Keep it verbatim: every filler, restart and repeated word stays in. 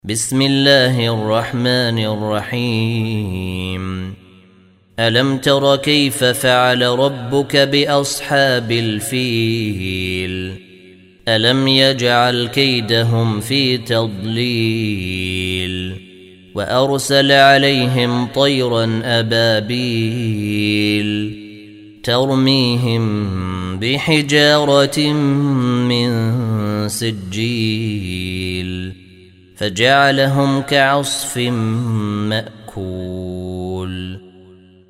بسم الله الرحمن الرحيم. ألم تر كيف فعل ربك بأصحاب الفيل؟ ألم يجعل كيدهم في تضليل وأرسل عليهم طيرا أبابيل ترميهم بحجارة من سجيل فجعلهم كعصف مأكول.